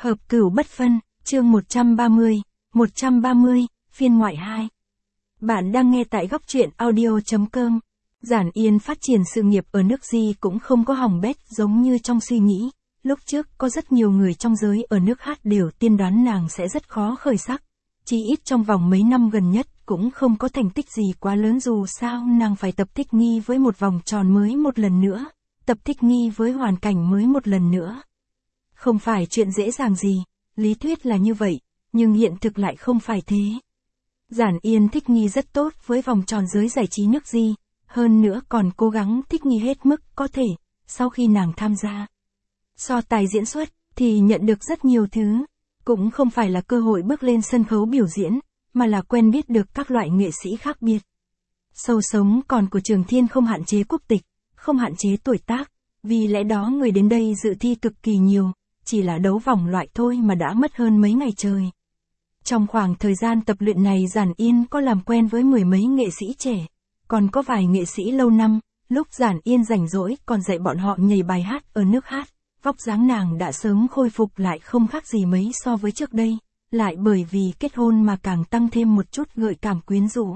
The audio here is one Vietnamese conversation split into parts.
Hợp cửu bất phân, chương 130, phiên ngoại 2. Bạn đang nghe tại góc truyện audio.com. Giản Yên phát triển sự nghiệp ở nước Di cũng không có hỏng bét giống như trong suy nghĩ. Lúc trước có rất nhiều người trong giới ở nước Hát đều tiên đoán nàng sẽ rất khó khởi sắc. Chỉ ít trong vòng mấy năm gần nhất cũng không có thành tích gì quá lớn, dù sao nàng phải tập thích nghi với một vòng tròn mới một lần nữa, tập thích nghi với hoàn cảnh mới một lần nữa. Không phải chuyện dễ dàng gì, lý thuyết là như vậy, nhưng hiện thực lại không phải thế. Giản Yên thích nghi rất tốt với vòng tròn giới giải trí nước Di, hơn nữa còn cố gắng thích nghi hết mức có thể. Sau khi nàng tham gia so tài diễn xuất thì nhận được rất nhiều thứ, cũng không phải là cơ hội bước lên sân khấu biểu diễn, mà là quen biết được các loại nghệ sĩ khác biệt. Sâu sống còn của Trường Thiên không hạn chế quốc tịch, không hạn chế tuổi tác, vì lẽ đó người đến đây dự thi cực kỳ nhiều, chỉ là đấu vòng loại thôi mà đã mất hơn mấy ngày trời. Trong khoảng thời gian tập luyện này Giản Yên có làm quen với mười mấy nghệ sĩ trẻ, còn có vài nghệ sĩ lâu năm, lúc Giản Yên rảnh rỗi còn dạy bọn họ nhảy bài hát ở nước Hát. Vóc dáng nàng đã sớm khôi phục lại không khác gì mấy so với trước đây, lại bởi vì kết hôn mà càng tăng thêm một chút gợi cảm quyến rũ.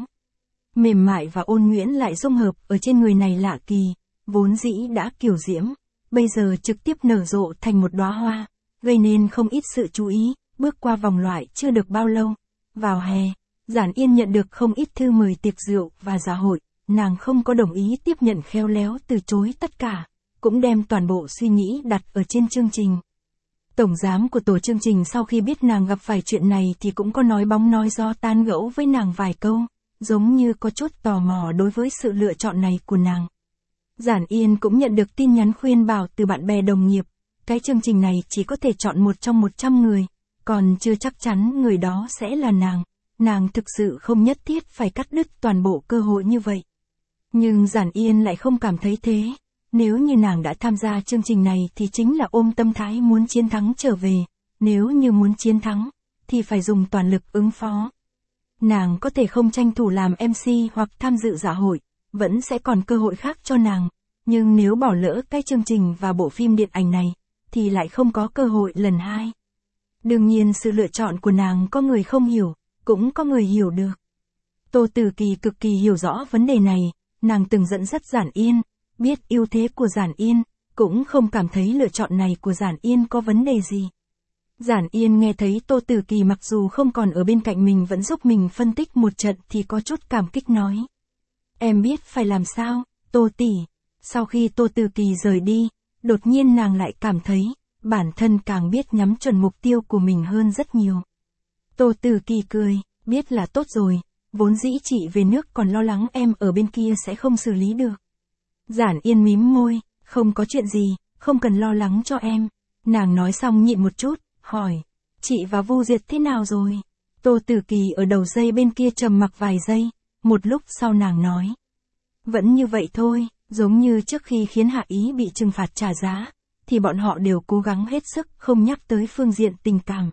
Mềm mại và ôn nhuyễn lại dung hợp ở trên người này lạ kỳ, vốn dĩ đã kiều diễm, bây giờ trực tiếp nở rộ thành một đóa hoa, gây nên không ít sự chú ý. Bước qua vòng loại chưa được bao lâu, vào hè, Giản Yên nhận được không ít thư mời tiệc rượu và dạ hội, nàng không có đồng ý tiếp nhận, khéo léo từ chối tất cả, cũng đem toàn bộ suy nghĩ đặt ở trên chương trình. Tổng giám của tổ chương trình sau khi biết nàng gặp phải chuyện này thì cũng có nói bóng nói gió tán gẫu với nàng vài câu, giống như có chút tò mò đối với sự lựa chọn này của nàng. Giản Yên cũng nhận được tin nhắn khuyên bảo từ bạn bè đồng nghiệp, cái chương trình này chỉ có thể chọn một trong 100 người. Còn chưa chắc chắn người đó sẽ là nàng thực sự không nhất thiết phải cắt đứt toàn bộ cơ hội như vậy. Nhưng Giản Yên lại không cảm thấy thế, nếu như nàng đã tham gia chương trình này thì chính là ôm tâm thái muốn chiến thắng trở về, nếu như muốn chiến thắng, thì phải dùng toàn lực ứng phó. Nàng có thể không tranh thủ làm MC hoặc tham dự dạ hội, vẫn sẽ còn cơ hội khác cho nàng, nhưng nếu bỏ lỡ cái chương trình và bộ phim điện ảnh này, thì lại không có cơ hội lần hai. Đương nhiên sự lựa chọn của nàng có người không hiểu, cũng có người hiểu được. Tô Tử Kỳ cực kỳ hiểu rõ vấn đề này, nàng từng dẫn dắt Giản Yên, biết ưu thế của Giản Yên, cũng không cảm thấy lựa chọn này của Giản Yên có vấn đề gì. Giản Yên nghe thấy Tô Tử Kỳ mặc dù không còn ở bên cạnh mình vẫn giúp mình phân tích một trận thì có chút cảm kích nói. Em biết phải làm sao, Tô tỷ. Sau khi Tô Tử Kỳ rời đi, đột nhiên nàng lại cảm thấy bản thân càng biết nhắm chuẩn mục tiêu của mình hơn rất nhiều. Tô Tử Kỳ cười, biết là tốt rồi, vốn dĩ chị về nước còn lo lắng em ở bên kia sẽ không xử lý được. Giản Yên mím môi, không có chuyện gì, không cần lo lắng cho em. Nàng nói xong nhịn một chút, hỏi, chị và Vu Diệt thế nào rồi? Tô Tử Kỳ ở đầu dây bên kia trầm mặc vài giây, một lúc sau nàng nói. Vẫn như vậy thôi, giống như trước khi khiến Hạ Ý bị trừng phạt trả giá, thì bọn họ đều cố gắng hết sức không nhắc tới phương diện tình cảm.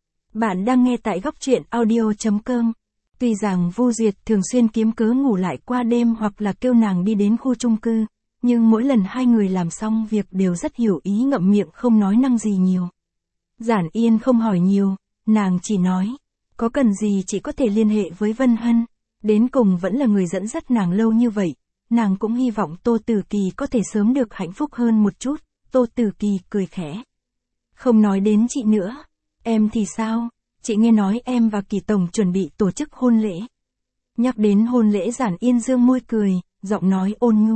Bạn đang nghe tại góc truyện audio.com. Tuy rằng Vu Duyệt thường xuyên kiếm cớ ngủ lại qua đêm hoặc là kêu nàng đi đến khu chung cư, nhưng mỗi lần hai người làm xong việc đều rất hiểu ý, ngậm miệng không nói năng gì nhiều. Giản Yên không hỏi nhiều, nàng chỉ nói, có cần gì chỉ có thể liên hệ với Vân Hân, đến cùng vẫn là người dẫn dắt nàng lâu như vậy, nàng cũng hy vọng Tô Tử Kỳ có thể sớm được hạnh phúc hơn một chút. Tô Tử Kỳ cười khẽ. Không nói đến chị nữa, em thì sao, chị nghe nói em và Kỳ Tổng chuẩn bị tổ chức hôn lễ. Nhắc đến hôn lễ Giản Yên dương môi cười, giọng nói ôn nhu.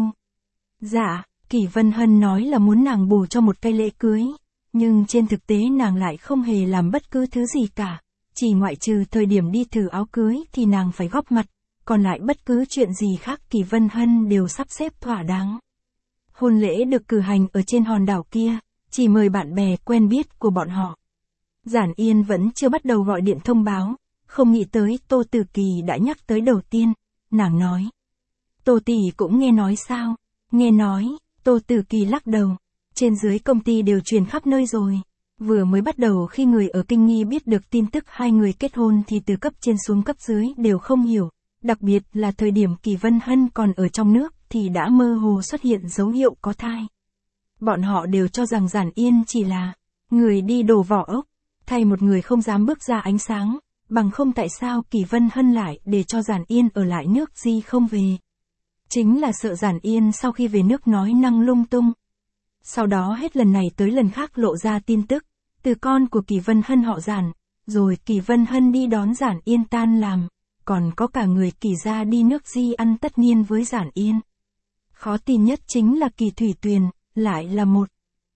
Dạ, Kỳ Vân Hân nói là muốn nàng bù cho một cái lễ cưới, nhưng trên thực tế nàng lại không hề làm bất cứ thứ gì cả, chỉ ngoại trừ thời điểm đi thử áo cưới thì nàng phải góp mặt, còn lại bất cứ chuyện gì khác Kỳ Vân Hân đều sắp xếp thỏa đáng. Hôn lễ được cử hành ở trên hòn đảo kia, chỉ mời bạn bè quen biết của bọn họ. Giản Yên vẫn chưa bắt đầu gọi điện thông báo, không nghĩ tới Tô Tử Kỳ đã nhắc tới đầu tiên, nàng nói. Tô tỷ cũng nghe nói sao? Nghe nói, Tô Tử Kỳ lắc đầu, trên dưới công ty đều truyền khắp nơi rồi. Vừa mới bắt đầu khi người ở Kinh Nghi biết được tin tức hai người kết hôn thì từ cấp trên xuống cấp dưới đều không hiểu, đặc biệt là thời điểm Kỳ Vân Hân còn ở trong nước thì đã mơ hồ xuất hiện dấu hiệu có thai. Bọn họ đều cho rằng Giản Yên chỉ là người đi đổ vỏ ốc, Thay một người không dám bước ra ánh sáng, bằng không tại sao Kỳ Vân Hân lại để cho Giản Yên ở lại nước Di không về. Chính là sợ Giản Yên sau khi về nước nói năng lung tung. Sau đó hết lần này tới lần khác lộ ra tin tức, từ con của Kỳ Vân Hân họ Giản, rồi Kỳ Vân Hân đi đón Giản Yên tan làm, còn có cả người Kỳ gia đi nước Di ăn tất niên với Giản Yên. Khó tin nhất chính là Kỳ Thủy Tuyền, lại là một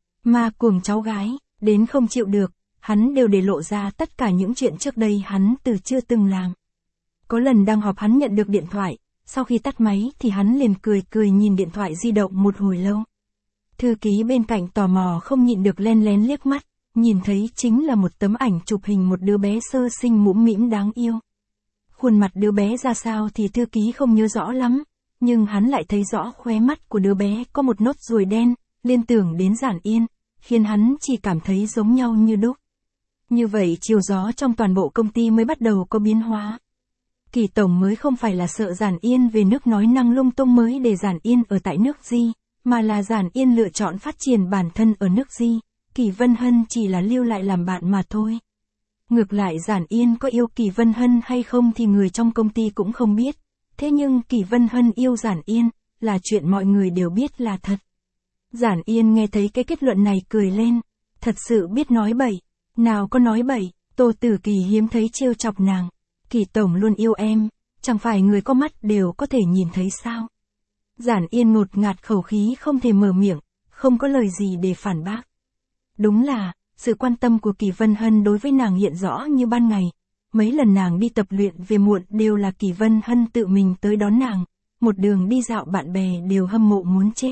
ma cuồng cháu gái, đến không chịu được, hắn đều để lộ ra tất cả những chuyện trước đây hắn từ chưa từng làm. Có lần đang họp hắn nhận được điện thoại, sau khi tắt máy thì hắn liền cười cười nhìn điện thoại di động một hồi lâu. Thư ký bên cạnh tò mò không nhịn được len lén liếc mắt, nhìn thấy chính là một tấm ảnh chụp hình một đứa bé sơ sinh mũm mĩm đáng yêu. Khuôn mặt đứa bé ra sao thì thư ký không nhớ rõ lắm, nhưng hắn lại thấy rõ khóe mắt của đứa bé có một nốt ruồi đen, liên tưởng đến Giản Yên, khiến hắn chỉ cảm thấy giống nhau như đúc. Như vậy chiều gió trong toàn bộ công ty mới bắt đầu có biến hóa. Kỳ tổng mới không phải là sợ Giản Yên về nước nói năng lung tung mới để Giản Yên ở tại nước Di, mà là Giản Yên lựa chọn phát triển bản thân ở nước Di, Kỳ Vân Hân chỉ là lưu lại làm bạn mà thôi. Ngược lại Giản Yên có yêu Kỳ Vân Hân hay không thì người trong công ty cũng không biết, thế nhưng Kỳ Vân Hân yêu Giản Yên, là chuyện mọi người đều biết là thật. Giản Yên nghe thấy cái kết luận này cười lên, thật sự biết nói bậy, nào có nói bậy, Tô Tử Kỳ hiếm thấy trêu chọc nàng. Kỳ tổng luôn yêu em, chẳng phải người có mắt đều có thể nhìn thấy sao? Giản Yên ngột ngạt khẩu khí không thể mở miệng, không có lời gì để phản bác. Đúng là, sự quan tâm của Kỳ Vân Hân đối với nàng hiện rõ như ban ngày. Mấy lần nàng đi tập luyện về muộn đều là Kỳ Vân Hân tự mình tới đón nàng, một đường đi dạo bạn bè đều hâm mộ muốn chết.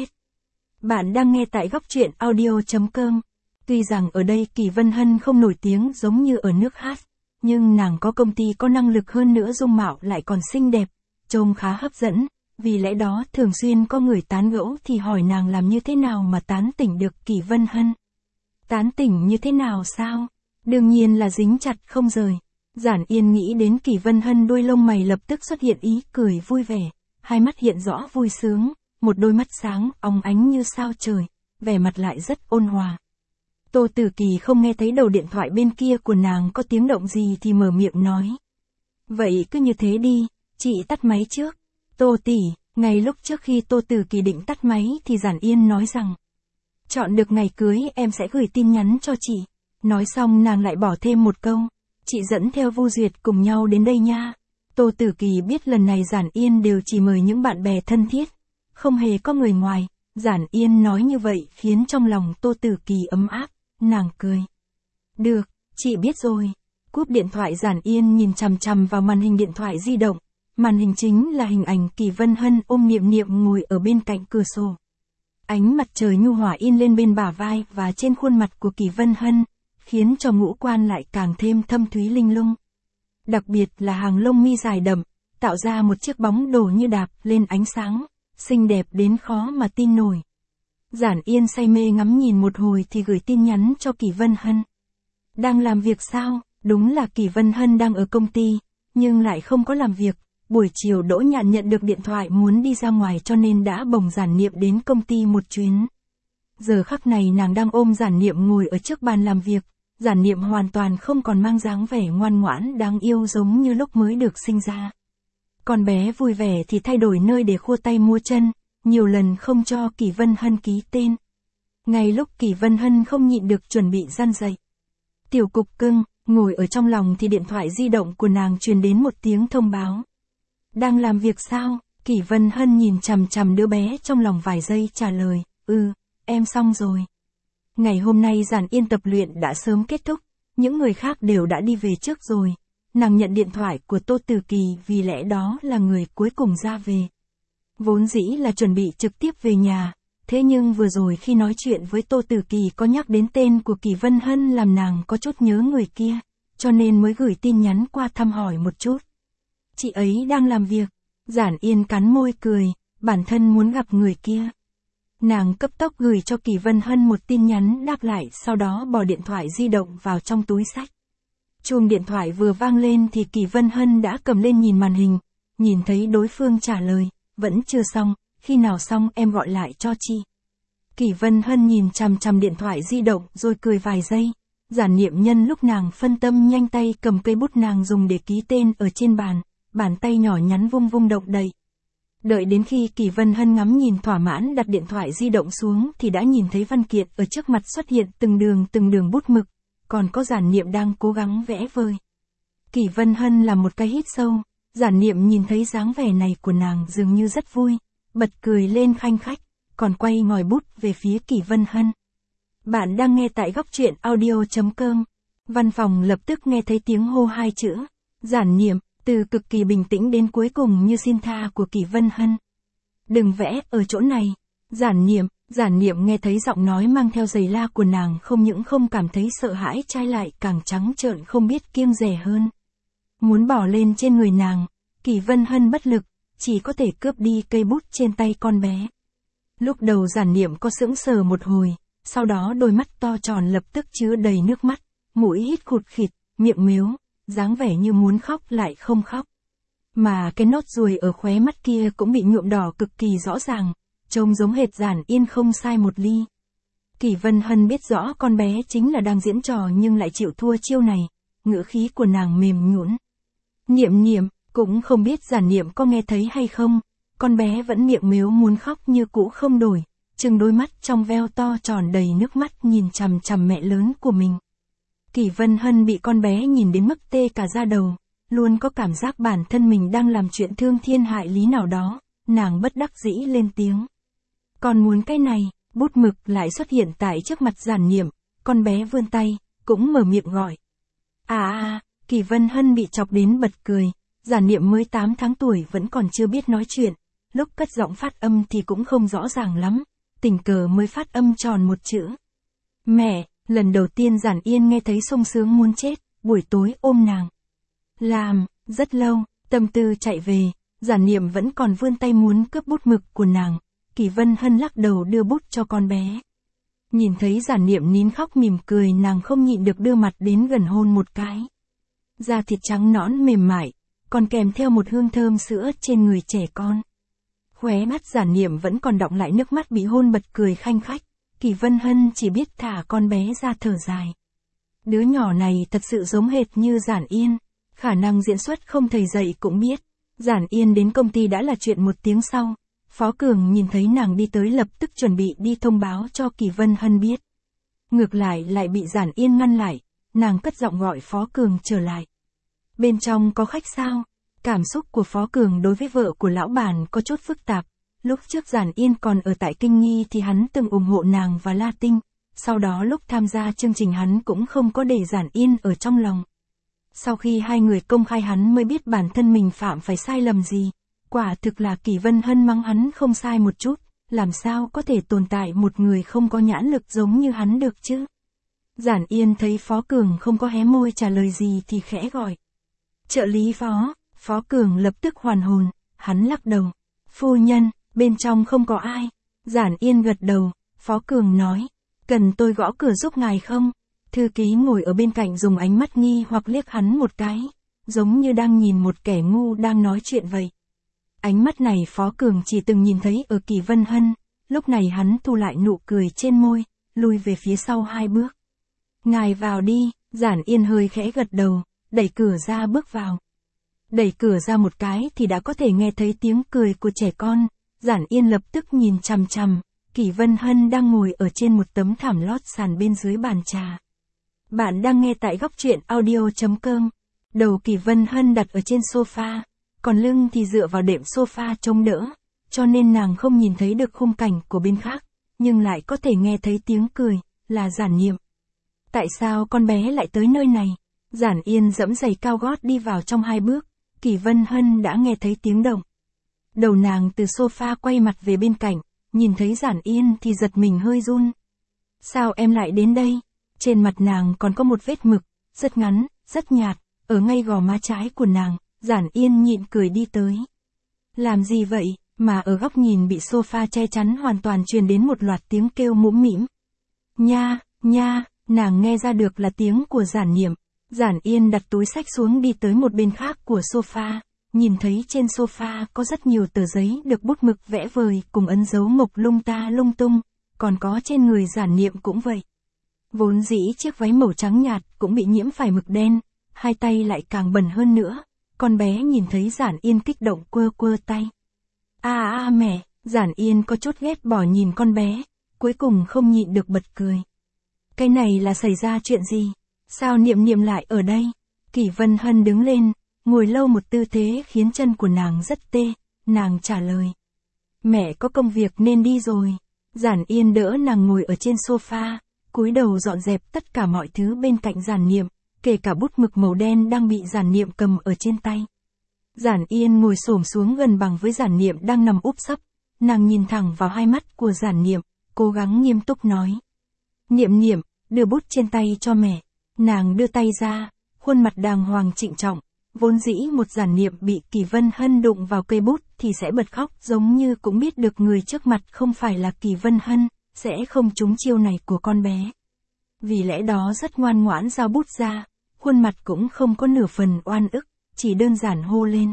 Bạn đang nghe tại góc truyện audio.com. Tuy rằng ở đây Kỳ Vân Hân không nổi tiếng giống như ở nước hát, nhưng nàng có công ty có năng lực hơn nữa, dung mạo lại còn xinh đẹp, trông khá hấp dẫn, vì lẽ đó thường xuyên có người tán gẫu thì hỏi nàng làm như thế nào mà tán tỉnh được Kỳ Vân Hân. Tán tỉnh như thế nào sao? Đương nhiên là dính chặt không rời. Giản Yên nghĩ đến Kỳ Vân Hân, đuôi lông mày lập tức xuất hiện ý cười vui vẻ, hai mắt hiện rõ vui sướng, một đôi mắt sáng, óng ánh như sao trời, vẻ mặt lại rất ôn hòa. Tô Tử Kỳ không nghe thấy đầu điện thoại bên kia của nàng có tiếng động gì thì mở miệng nói. Vậy cứ như thế đi, chị tắt máy trước. Tô tỷ, ngay lúc trước khi Tô Tử Kỳ định tắt máy thì Giản Yên nói rằng, chọn được ngày cưới em sẽ gửi tin nhắn cho chị. Nói xong nàng lại bỏ thêm một câu, chị dẫn theo Vu Duyệt cùng nhau đến đây nha. Tô Tử Kỳ biết lần này Giản Yên đều chỉ mời những bạn bè thân thiết, không hề có người ngoài. Giản Yên nói như vậy khiến trong lòng Tô Tử Kỳ ấm áp, nàng cười. Được, chị biết rồi. Cúp điện thoại Giản Yên nhìn chằm chằm vào màn hình điện thoại di động. Màn hình chính là hình ảnh Kỳ Vân Hân ôm Niệm Niệm ngồi ở bên cạnh cửa sổ. Ánh mặt trời nhu hòa in lên bên bả vai và trên khuôn mặt của Kỳ Vân Hân, khiến cho ngũ quan lại càng thêm thâm thúy linh lung. Đặc biệt là hàng lông mi dài đậm, tạo ra một chiếc bóng đổ như đạp lên ánh sáng, xinh đẹp đến khó mà tin nổi. Giản Yên say mê ngắm nhìn một hồi thì gửi tin nhắn cho Kỳ Vân Hân. Đang làm việc sao? Đúng là Kỳ Vân Hân đang ở công ty, nhưng lại không có làm việc. Buổi chiều Đỗ Nhạn nhận được điện thoại muốn đi ra ngoài cho nên đã bồng Giản Niệm đến công ty một chuyến. Giờ khắc này nàng đang ôm Giản Niệm ngồi ở trước bàn làm việc, Giản Niệm hoàn toàn không còn mang dáng vẻ ngoan ngoãn đáng yêu giống như lúc mới được sinh ra. Con bé vui vẻ thì thay đổi nơi để khua tay múa chân, nhiều lần không cho Kỳ Vân Hân ký tên. Ngay lúc Kỳ Vân Hân không nhịn được chuẩn bị răn dậy. Tiểu cục cưng, ngồi ở trong lòng thì điện thoại di động của nàng truyền đến một tiếng thông báo. Đang làm việc sao? Kỳ Vân Hân nhìn chằm chằm đứa bé trong lòng vài giây trả lời, em xong rồi. Ngày hôm nay Giản Yên tập luyện đã sớm kết thúc, những người khác đều đã đi về trước rồi. Nàng nhận điện thoại của Tô Tử Kỳ vì lẽ đó là người cuối cùng ra về. Vốn dĩ là chuẩn bị trực tiếp về nhà, thế nhưng vừa rồi khi nói chuyện với Tô Tử Kỳ có nhắc đến tên của Kỳ Vân Hân làm nàng có chút nhớ người kia, cho nên mới gửi tin nhắn qua thăm hỏi một chút. Chị ấy đang làm việc. Giản Yên cắn môi cười, bản thân muốn gặp người kia. Nàng cấp tốc gửi cho Kỳ Vân Hân một tin nhắn đáp lại, sau đó bỏ điện thoại di động vào trong túi xách. Chuông điện thoại vừa vang lên thì Kỳ Vân Hân đã cầm lên nhìn màn hình, nhìn thấy đối phương trả lời, vẫn chưa xong, khi nào xong em gọi lại cho chị. Kỳ Vân Hân nhìn chằm chằm điện thoại di động rồi cười vài giây, Giản Niệm nhân lúc nàng phân tâm nhanh tay cầm cây bút nàng dùng để ký tên ở trên bàn, bàn tay nhỏ nhắn vung vung động đậy. Đợi đến khi Kỳ Vân Hân ngắm nhìn thỏa mãn đặt điện thoại di động xuống thì đã nhìn thấy văn kiện ở trước mặt xuất hiện từng đường bút mực, còn có Giản Niệm đang cố gắng vẽ vời. Kỳ Vân Hân là một cái hít sâu, Giản Niệm nhìn thấy dáng vẻ này của nàng dường như rất vui, bật cười lên khanh khách, còn quay ngòi bút về phía Kỳ Vân Hân. Bạn đang nghe tại góc truyện audio.com. Văn phòng lập tức nghe thấy tiếng hô hai chữ, Giản Niệm, từ cực kỳ bình tĩnh đến cuối cùng như xin tha của Kỳ Vân Hân. Đừng vẽ ở chỗ này, Giản Niệm nghe thấy giọng nói mang theo giày la của nàng không những không cảm thấy sợ hãi trái lại càng trắng trợn không biết kiêng dè hơn. Muốn bỏ lên trên người nàng, Kỳ Vân Hân bất lực, chỉ có thể cướp đi cây bút trên tay con bé. Lúc đầu Giản Niệm có sững sờ một hồi, sau đó đôi mắt to tròn lập tức chứa đầy nước mắt, mũi hít khụt khịt, miệng mếu, dáng vẻ như muốn khóc lại không khóc. Mà cái nốt ruồi ở khóe mắt kia cũng bị nhuộm đỏ cực kỳ rõ ràng, trông giống hệt Giản Yên không sai một ly. Kỳ Vân Hân biết rõ con bé chính là đang diễn trò nhưng lại chịu thua chiêu này, ngữ khí của nàng mềm nhũn. Niệm, cũng không biết Giản Niệm có nghe thấy hay không, con bé vẫn miệng mếu muốn khóc như cũ không đổi, trừng đôi mắt trong veo to tròn đầy nước mắt nhìn chằm chằm mẹ lớn của mình. Kỳ Vân Hân bị con bé nhìn đến mức tê cả da đầu, luôn có cảm giác bản thân mình đang làm chuyện thương thiên hại lý nào đó, nàng bất đắc dĩ lên tiếng. Còn muốn cái này, bút mực lại xuất hiện tại trước mặt Giản Niệm, con bé vươn tay, cũng mở miệng gọi. Kỳ Vân Hân bị chọc đến bật cười, Giản Niệm mới 8 tháng tuổi vẫn còn chưa biết nói chuyện, lúc cất giọng phát âm thì cũng không rõ ràng lắm, tình cờ mới phát âm tròn một chữ. Mẹ, lần đầu tiên Giản Yên nghe thấy sung sướng muốn chết, buổi tối ôm nàng. Làm, rất lâu, tâm tư chạy về, Giản Niệm vẫn còn vươn tay muốn cướp bút mực của nàng, Kỳ Vân Hân lắc đầu đưa bút cho con bé. Nhìn thấy Giản Niệm nín khóc mỉm cười nàng không nhịn được đưa mặt đến gần hôn một cái. Da thịt trắng nõn mềm mại, còn kèm theo một hương thơm sữa trên người trẻ con. Khóe mắt Giản Niệm vẫn còn đọng lại nước mắt bị hôn bật cười khanh khách, Kỳ Vân Hân chỉ biết thả con bé ra thở dài. Đứa nhỏ này thật sự giống hệt như Giản Yên, khả năng diễn xuất không thầy dạy cũng biết. Giản Yên đến công ty đã là chuyện một tiếng sau, Phó Cường nhìn thấy nàng đi tới lập tức chuẩn bị đi thông báo cho Kỳ Vân Hân biết. Ngược lại bị Giản Yên ngăn lại, nàng cất giọng gọi Phó Cường trở lại. Bên trong có khách sao? Cảm xúc của Phó Cường đối với vợ của lão bản có chút phức tạp. Lúc trước Giản Yên còn ở tại Kinh Nghi thì hắn từng ủng hộ nàng và La Tinh, sau đó lúc tham gia chương trình hắn cũng không có để Giản Yên ở trong lòng. Sau khi hai người công khai hắn mới biết bản thân mình phạm phải sai lầm gì, quả thực là Kỳ Vân Hân mắng hắn không sai một chút, làm sao có thể tồn tại một người không có nhãn lực giống như hắn được chứ. Giản Yên thấy Phó Cường không có hé môi trả lời gì thì khẽ gọi. Trợ lý Phó, Phó Cường lập tức hoàn hồn, hắn lắc đầu. Phu nhân, bên trong không có ai. Giản Yên gật đầu, Phó Cường nói, cần tôi gõ cửa giúp ngài không? Thư ký ngồi ở bên cạnh dùng ánh mắt nghi hoặc liếc hắn một cái, giống như đang nhìn một kẻ ngu đang nói chuyện vậy. Ánh mắt này Phó Cường chỉ từng nhìn thấy ở Kỳ Vân Hân, lúc này hắn thu lại nụ cười trên môi, lui về phía sau 2 bước. Ngài vào đi, Giản Yên hơi khẽ gật đầu, đẩy cửa ra bước vào. Đẩy cửa ra một cái thì đã có thể nghe thấy tiếng cười của trẻ con, Giản Yên lập tức nhìn chằm chằm, Kỳ Vân Hân đang ngồi ở trên một tấm thảm lót sàn bên dưới bàn trà. Bạn đang nghe tại góc truyện audio.com. Đầu Kỳ Vân Hân đặt ở trên sofa, còn lưng thì dựa vào đệm sofa chống đỡ, cho nên nàng không nhìn thấy được khung cảnh của bên khác, nhưng lại có thể nghe thấy tiếng cười, là Giản Niệm. Tại sao con bé lại tới nơi này? Giản Yên dẫm giày cao gót đi vào trong 2 bước, Kỳ Vân Hân đã nghe thấy tiếng động. Đầu nàng từ sofa quay mặt về bên cạnh, nhìn thấy Giản Yên thì giật mình hơi run. Sao em lại đến đây? Trên mặt nàng còn có một vết mực, rất ngắn, rất nhạt, ở ngay gò má trái của nàng, Giản Yên nhịn cười đi tới. Làm gì vậy, mà ở góc nhìn bị sofa che chắn hoàn toàn truyền đến một loạt tiếng kêu mũm mĩm. Nha, nàng nghe ra được là tiếng của Giản Niệm. Giản Yên đặt túi xách xuống đi tới một bên khác của sofa, nhìn thấy trên sofa có rất nhiều tờ giấy được bút mực vẽ vời cùng ấn dấu mộc lung ta lung tung, còn có trên người Giản Niệm cũng vậy. Vốn dĩ chiếc váy màu trắng nhạt cũng bị nhiễm phải mực đen, hai tay lại càng bẩn hơn nữa. Con bé nhìn thấy Giản Yên kích động quơ quơ tay. Mẹ, Giản Yên có chút ghét bỏ nhìn con bé, cuối cùng không nhịn được bật cười. Cái này là xảy ra chuyện gì? Sao Niệm Niệm lại ở đây? Kỷ Vân Hân đứng lên, ngồi lâu một tư thế khiến chân của nàng rất tê, nàng trả lời. Mẹ có công việc nên đi rồi. Giản Yên đỡ nàng ngồi ở trên sofa, cúi đầu dọn dẹp tất cả mọi thứ bên cạnh Giản Niệm, kể cả bút mực màu đen đang bị Giản Niệm cầm ở trên tay. Giản Yên ngồi xổm xuống gần bằng với Giản Niệm đang nằm úp sấp, nàng nhìn thẳng vào hai mắt của Giản Niệm, cố gắng nghiêm túc nói. Niệm Niệm, đưa bút trên tay cho mẹ. Nàng đưa tay ra, khuôn mặt đàng hoàng trịnh trọng, vốn dĩ một Giản Niệm bị Kỷ Vân Hân đụng vào cây bút thì sẽ bật khóc, giống như cũng biết được người trước mặt không phải là Kỷ Vân Hân, sẽ không trúng chiêu này của con bé. Vì lẽ đó rất ngoan ngoãn giao bút ra, khuôn mặt cũng không có nửa phần oan ức, chỉ đơn giản hô lên.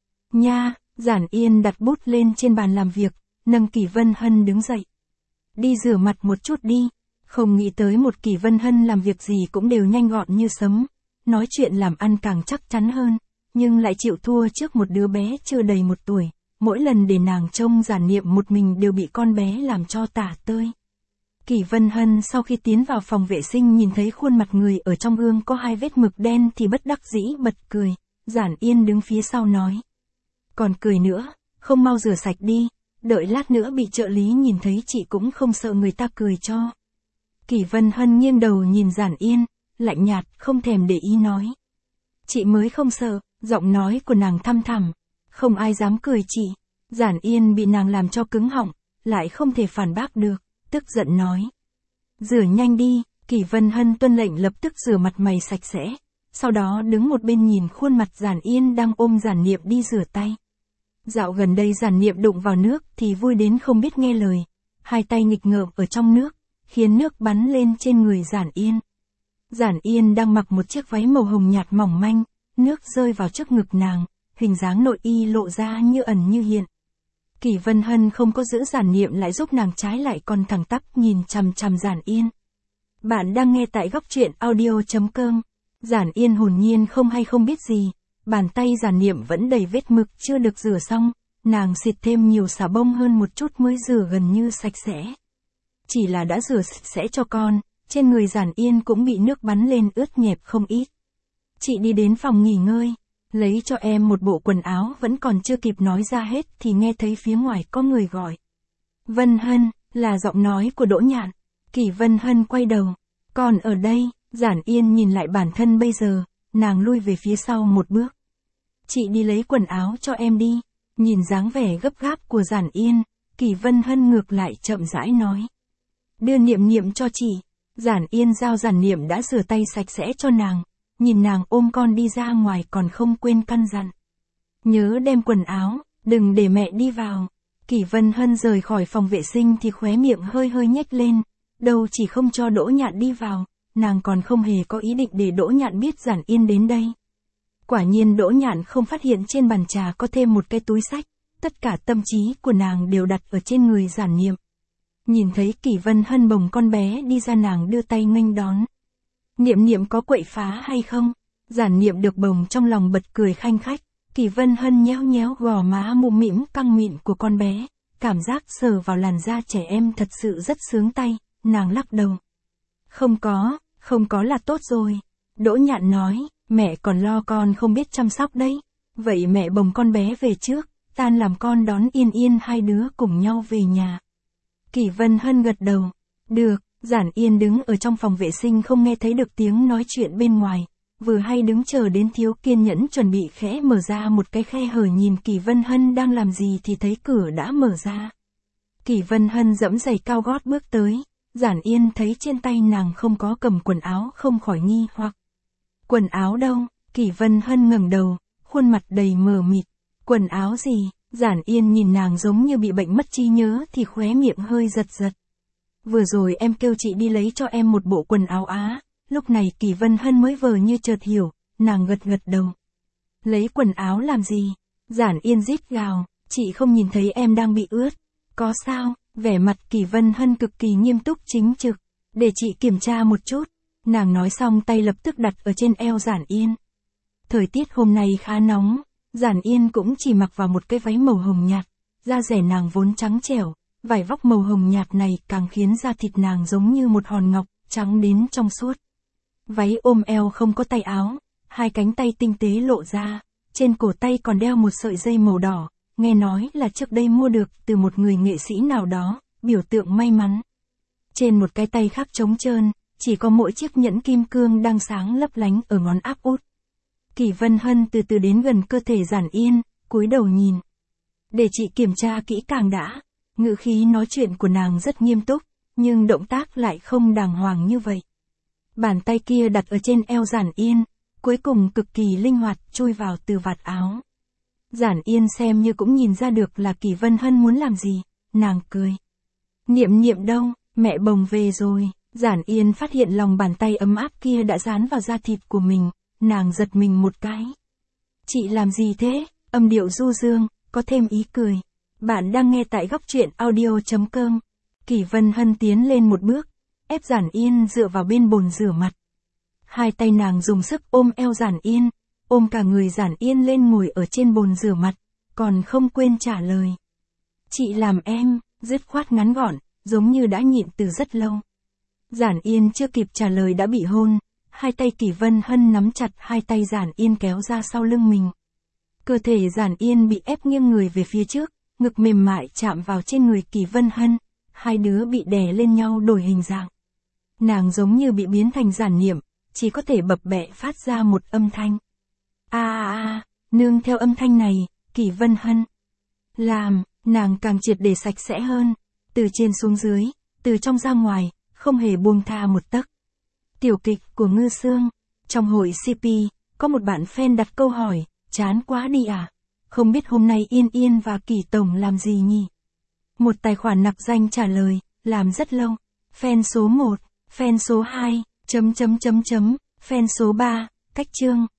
Nha, Giản Yên đặt bút lên trên bàn làm việc, nâng Kỷ Vân Hân đứng dậy. Đi rửa mặt một chút đi. Không nghĩ tới một Kỷ Vân Hân làm việc gì cũng đều nhanh gọn như sấm, nói chuyện làm ăn càng chắc chắn hơn, nhưng lại chịu thua trước một đứa bé chưa đầy 1 tuổi, mỗi lần để nàng trông Giản Niệm một mình đều bị con bé làm cho tả tơi. Kỷ Vân Hân sau khi tiến vào phòng vệ sinh nhìn thấy khuôn mặt người ở trong gương có 2 vết mực đen thì bất đắc dĩ bật cười, Giản Yên đứng phía sau nói. Còn cười nữa, không mau rửa sạch đi, đợi lát nữa bị trợ lý nhìn thấy chị cũng không sợ người ta cười cho. Kỷ Vân Hân nghiêng đầu nhìn Giản Yên, lạnh nhạt, không thèm để ý nói. Chị mới không sợ, giọng nói của nàng thăm thẳm, không ai dám cười chị. Giản Yên bị nàng làm cho cứng họng, lại không thể phản bác được, tức giận nói. Rửa nhanh đi, Kỷ Vân Hân tuân lệnh lập tức rửa mặt mày sạch sẽ, sau đó đứng một bên nhìn khuôn mặt Giản Yên đang ôm Giản Niệm đi rửa tay. Dạo gần đây Giản Niệm đụng vào nước thì vui đến không biết nghe lời, hai tay nghịch ngợm ở trong nước, khiến nước bắn lên trên người Giản Yên. Giản Yên đang mặc một chiếc váy màu hồng nhạt mỏng manh, nước rơi vào trước ngực nàng, hình dáng nội y lộ ra như ẩn như hiện. Kỷ Vân Hân không có giữ Giản Niệm lại giúp nàng, trái lại còn thẳng tắp nhìn chằm chằm Giản Yên. Bạn đang nghe tại góc truyện audio.com. Giản Yên hồn nhiên không hay không biết gì, bàn tay Giản Niệm vẫn đầy vết mực chưa được rửa xong, nàng xịt thêm nhiều xà bông hơn một chút mới rửa gần như sạch sẽ. Chỉ là đã rửa sạch sẽ cho con, trên người Giản Yên cũng bị nước bắn lên ướt nhẹp không ít. Chị đi đến phòng nghỉ ngơi, lấy cho em một bộ quần áo, vẫn còn chưa kịp nói ra hết thì nghe thấy phía ngoài có người gọi. Vân Hân, là giọng nói của Đỗ Nhạn. Kỷ Vân Hân quay đầu. Còn ở đây, Giản Yên nhìn lại bản thân bây giờ, nàng lui về phía sau một bước. Chị đi lấy quần áo cho em đi. Nhìn dáng vẻ gấp gáp của Giản Yên, Kỷ Vân Hân ngược lại chậm rãi nói. Đưa Niệm Niệm cho chị. Giản Yên giao Giản Niệm đã rửa tay sạch sẽ cho nàng, nhìn nàng ôm con đi ra ngoài còn không quên căn dặn. Nhớ đem quần áo, đừng để mẹ đi vào. Kỷ Vân Hân rời khỏi phòng vệ sinh thì khóe miệng hơi hơi nhếch lên, đâu chỉ không cho Đỗ Nhạn đi vào, nàng còn không hề có ý định để Đỗ Nhạn biết Giản Yên đến đây. Quả nhiên Đỗ Nhạn không phát hiện trên bàn trà có thêm một cái túi sách, tất cả tâm trí của nàng đều đặt ở trên người Giản Niệm. Nhìn thấy Kỷ Vân Hân bồng con bé đi ra, nàng đưa tay nghênh đón. Niệm Niệm có quậy phá hay không? Giản Niệm được bồng trong lòng bật cười khanh khách, Kỷ Vân Hân nhéo nhéo gò má mũm mĩm căng mịn của con bé, cảm giác sờ vào làn da trẻ em thật sự rất sướng tay, nàng lắc đầu. Không có là tốt rồi. Đỗ Nhạn nói, mẹ còn lo con không biết chăm sóc đấy. Vậy mẹ bồng con bé về trước, tan làm con đón Yên Yên hai đứa cùng nhau về nhà. Kỷ Vân Hân gật đầu. Được. Giản Yên đứng ở trong phòng vệ sinh không nghe thấy được tiếng nói chuyện bên ngoài, vừa hay đứng chờ đến thiếu kiên nhẫn chuẩn bị khẽ mở ra một cái khe hở nhìn Kỷ Vân Hân đang làm gì thì thấy cửa đã mở ra. Kỷ Vân Hân giẫm giày cao gót bước tới, Giản Yên thấy trên tay nàng không có cầm quần áo không khỏi nghi hoặc. Quần áo đâu? Kỷ Vân Hân ngẩng đầu, khuôn mặt đầy mờ mịt. Quần áo gì? Giản Yên nhìn nàng giống như bị bệnh mất trí nhớ thì khóe miệng hơi giật giật. Vừa rồi em kêu chị đi lấy cho em một bộ quần áo á. Lúc này Kỷ Vân Hân mới vờ như chợt hiểu, nàng gật gật đầu. Lấy quần áo làm gì? Giản Yên rít gào, chị không nhìn thấy em đang bị ướt. Có sao? Vẻ mặt Kỷ Vân Hân cực kỳ nghiêm túc chính trực. Để chị kiểm tra một chút. Nàng nói xong tay lập tức đặt ở trên eo Giản Yên. Thời tiết hôm nay khá nóng, Giản Yên cũng chỉ mặc vào một cái váy màu hồng nhạt, da dẻ nàng vốn trắng trẻo, vải vóc màu hồng nhạt này càng khiến da thịt nàng giống như một hòn ngọc, trắng đến trong suốt. Váy ôm eo không có tay áo, hai cánh tay tinh tế lộ ra, trên cổ tay còn đeo một sợi dây màu đỏ, nghe nói là trước đây mua được từ một người nghệ sĩ nào đó, biểu tượng may mắn. Trên một cái tay khác trống trơn, chỉ có mỗi chiếc nhẫn kim cương đang sáng lấp lánh ở ngón áp út. Kỷ Vân Hân từ từ đến gần cơ thể Giản Yên, cúi đầu nhìn. Để chị kiểm tra kỹ càng đã. Ngữ khí nói chuyện của nàng rất nghiêm túc, nhưng động tác lại không đàng hoàng như vậy. Bàn tay kia đặt ở trên eo Giản Yên, cuối cùng cực kỳ linh hoạt chui vào từ vạt áo. Giản Yên xem như cũng nhìn ra được là Kỷ Vân Hân muốn làm gì, nàng cười. Niệm niệm đâu, mẹ bồng về rồi. Giản Yên phát hiện lòng bàn tay ấm áp kia đã dán vào da thịt của mình, nàng giật mình một cái. Chị làm gì thế? Âm điệu du dương, có thêm ý cười. Bạn đang nghe tại góc truyện audio.com. Kỷ Vân Hân tiến lên một bước, ép Giản Yên dựa vào bên bồn rửa mặt. Hai tay nàng dùng sức ôm eo Giản Yên, ôm cả người Giản Yên lên ngồi ở trên bồn rửa mặt, còn không quên trả lời. Chị làm em, dứt khoát ngắn gọn, giống như đã nhịn từ rất lâu. Giản Yên chưa kịp trả lời đã bị hôn, hai tay Kỷ Vân Hân nắm chặt hai tay Giản Yên kéo ra sau lưng mình. Cơ thể Giản Yên bị ép nghiêng người về phía trước, ngực mềm mại chạm vào trên người Kỷ Vân Hân, hai đứa bị đè lên nhau đổi hình dạng. Nàng giống như bị biến thành Giản Niệm, chỉ có thể bập bẹ phát ra một âm thanh. Nương theo âm thanh này, Kỷ Vân Hân làm, nàng càng triệt để sạch sẽ hơn, từ trên xuống dưới, từ trong ra ngoài, không hề buông tha một tấc. Tiểu kịch của Ngư Sương. Trong hội CP, có một bạn fan đặt câu hỏi, chán quá đi à? Không biết hôm nay Yên Yên và Kỷ Tổng làm gì nhỉ? Một tài khoản nặc danh trả lời, làm rất lâu. Fan số 1, fan số 2, fan số 3, cách chương.